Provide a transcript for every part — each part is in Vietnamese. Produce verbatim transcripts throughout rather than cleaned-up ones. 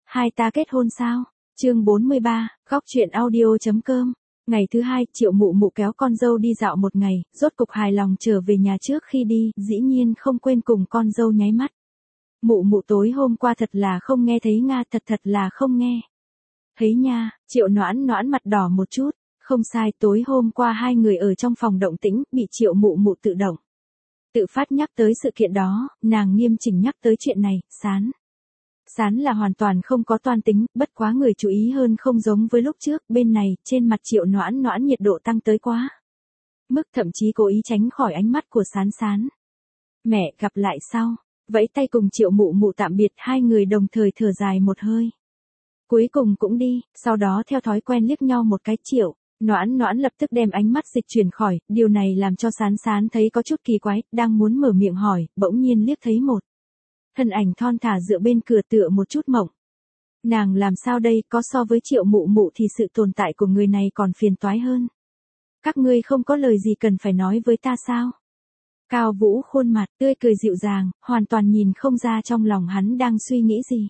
Hai ta kết hôn sao? Chương bốn mươi ba, góc truyện audio.com. Ngày thứ hai, Triệu Mụ Mụ kéo con dâu đi dạo một ngày, rốt cục hài lòng trở về nhà. Trước khi đi, dĩ nhiên không quên cùng con dâu nháy mắt. Mụ Mụ tối hôm qua thật là không nghe thấy Nga, thật thật là không nghe thấy nha. Triệu Noãn Noãn mặt đỏ một chút. Không sai, tối hôm qua hai người ở trong phòng động tĩnh, bị Triệu Mụ Mụ tự động tự phát nhắc tới sự kiện đó. Nàng nghiêm chỉnh nhắc tới chuyện này. Sán Sán là hoàn toàn không có toan tính, bất quá người chú ý hơn không giống với lúc trước. Bên này, trên mặt Triệu Noãn Noãn nhiệt độ tăng tới quá mức, thậm chí cố ý tránh khỏi ánh mắt của Sán Sán. Mẹ, gặp lại sau. Vẫy tay cùng Triệu Mụ Mụ tạm biệt, hai người đồng thời thở dài một hơi. Cuối cùng cũng đi, sau đó theo thói quen liếc nhau một cái. Triệu Noãn Noãn lập tức đem ánh mắt dịch chuyển khỏi, điều này làm cho Sán Sán thấy có chút kỳ quái, đang muốn mở miệng hỏi, bỗng nhiên liếc thấy một thân ảnh thon thả dựa bên cửa tựa một chút mộng. Nàng làm sao đây, có so với Triệu Mụ Mụ thì sự tồn tại của người này còn phiền toái hơn. Các ngươi không có lời gì cần phải nói với ta sao? Cao Vũ khuôn mặt tươi cười dịu dàng, hoàn toàn nhìn không ra trong lòng hắn đang suy nghĩ gì.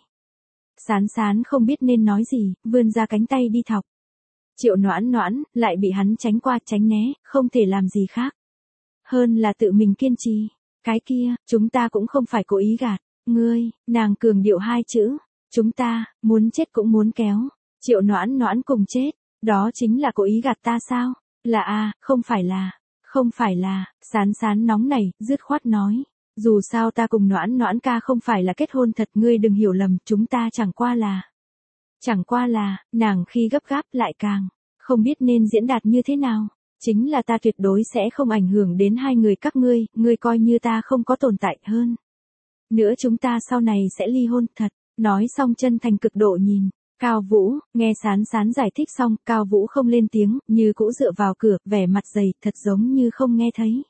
Sán Sán không biết nên nói gì, vươn ra cánh tay đi thọc. Triệu Noãn Noãn lại bị hắn tránh qua tránh né, không thể làm gì khác hơn là tự mình kiên trì. Cái kia, chúng ta cũng không phải cố ý gạt ngươi. Nàng cường điệu hai chữ. Chúng ta, muốn chết cũng muốn kéo Triệu Noãn Noãn cùng chết. Đó chính là cố ý gạt ta sao? Là a, không phải là. Không phải là. Sán Sán nóng nảy, dứt khoát nói. Dù sao ta cùng Noãn Noãn ca không phải là kết hôn thật, ngươi đừng hiểu lầm, chúng ta chẳng qua là. Chẳng qua là, nàng khi gấp gáp lại càng không biết nên diễn đạt như thế nào. Chính là ta tuyệt đối sẽ không ảnh hưởng đến hai người các ngươi, ngươi coi như ta không có tồn tại hơn. Nữa chúng ta sau này sẽ ly hôn, thật. Nói xong chân thành cực độ nhìn Cao Vũ, nghe Sán Sán giải thích xong, Cao Vũ không lên tiếng, như cũ dựa vào cửa, vẻ mặt dày, thật giống như không nghe thấy.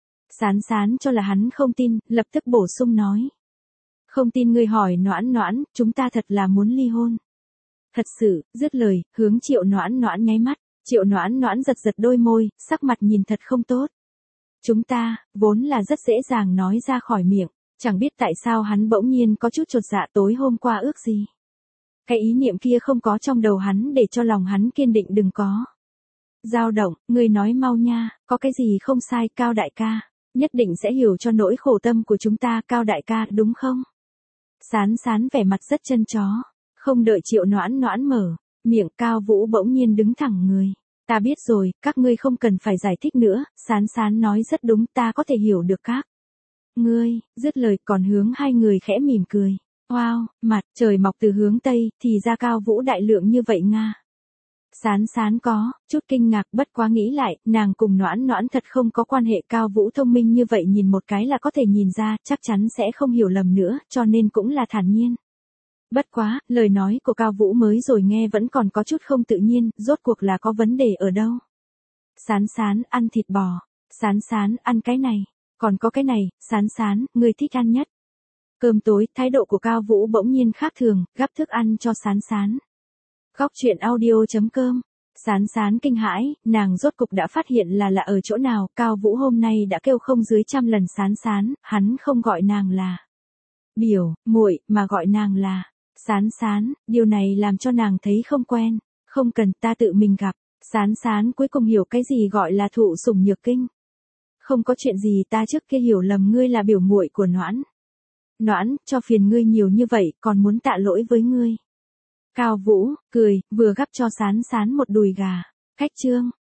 Sán Sán cho là hắn không tin, lập tức bổ sung nói. Không tin ngươi hỏi Noãn Noãn, chúng ta thật là muốn ly hôn. Thật sự, dứt lời, hướng Triệu Noãn Noãn nháy mắt. Triệu Noãn Noãn giật giật đôi môi, sắc mặt nhìn thật không tốt. Chúng ta, vốn là rất dễ dàng nói ra khỏi miệng. Chẳng biết tại sao hắn bỗng nhiên có chút chột dạ, tối hôm qua ước gì. Cái ý niệm kia không có trong đầu hắn, để cho lòng hắn kiên định đừng có dao động. Người nói mau nha, có cái gì không sai, Cao đại ca nhất định sẽ hiểu cho nỗi khổ tâm của chúng ta, Cao đại ca, đúng không? Sán Sán vẻ mặt rất chân chó. Không đợi Triệu Noãn Noãn mở miệng, Cao Vũ bỗng nhiên đứng thẳng người. Ta biết rồi, các ngươi không cần phải giải thích nữa. Sán Sán nói rất đúng, ta có thể hiểu được các ngươi. Dứt lời còn hướng hai người khẽ mỉm cười. Wow, mặt trời mọc từ hướng Tây, thì ra Cao Vũ đại lượng như vậy Nga. Sán Sán có chút kinh ngạc, bất quá nghĩ lại, nàng cùng Noãn Noãn thật không có quan hệ. Cao Vũ thông minh như vậy, nhìn một cái là có thể nhìn ra, chắc chắn sẽ không hiểu lầm nữa, cho nên cũng là thản nhiên. Bất quá, lời nói của Cao Vũ mới rồi nghe vẫn còn có chút không tự nhiên, rốt cuộc là có vấn đề ở đâu? Sán Sán ăn thịt bò. Sán Sán ăn cái này. Còn có cái này, Sán Sán, người thích ăn nhất. Cơm tối, thái độ của Cao Vũ bỗng nhiên khác thường, gắp thức ăn cho Sán Sán. Góc truyện audio.com. Sán Sán kinh hãi, nàng rốt cục đã phát hiện là lạ ở chỗ nào. Cao Vũ hôm nay đã kêu không dưới trăm lần Sán Sán, hắn không gọi nàng là biểu muội mà gọi nàng là Sán Sán. Điều này làm cho nàng thấy không quen. Không cần, ta tự mình gặp. Sán Sán cuối cùng hiểu cái gì gọi là thụ sủng nhược kinh. Không có chuyện gì, ta trước kia hiểu lầm ngươi là biểu muội của Noãn Noãn, cho phiền ngươi nhiều như vậy, còn muốn tạ lỗi với ngươi. Cao Vũ cười, vừa gắp cho Sán Sán một đùi gà. Cách chương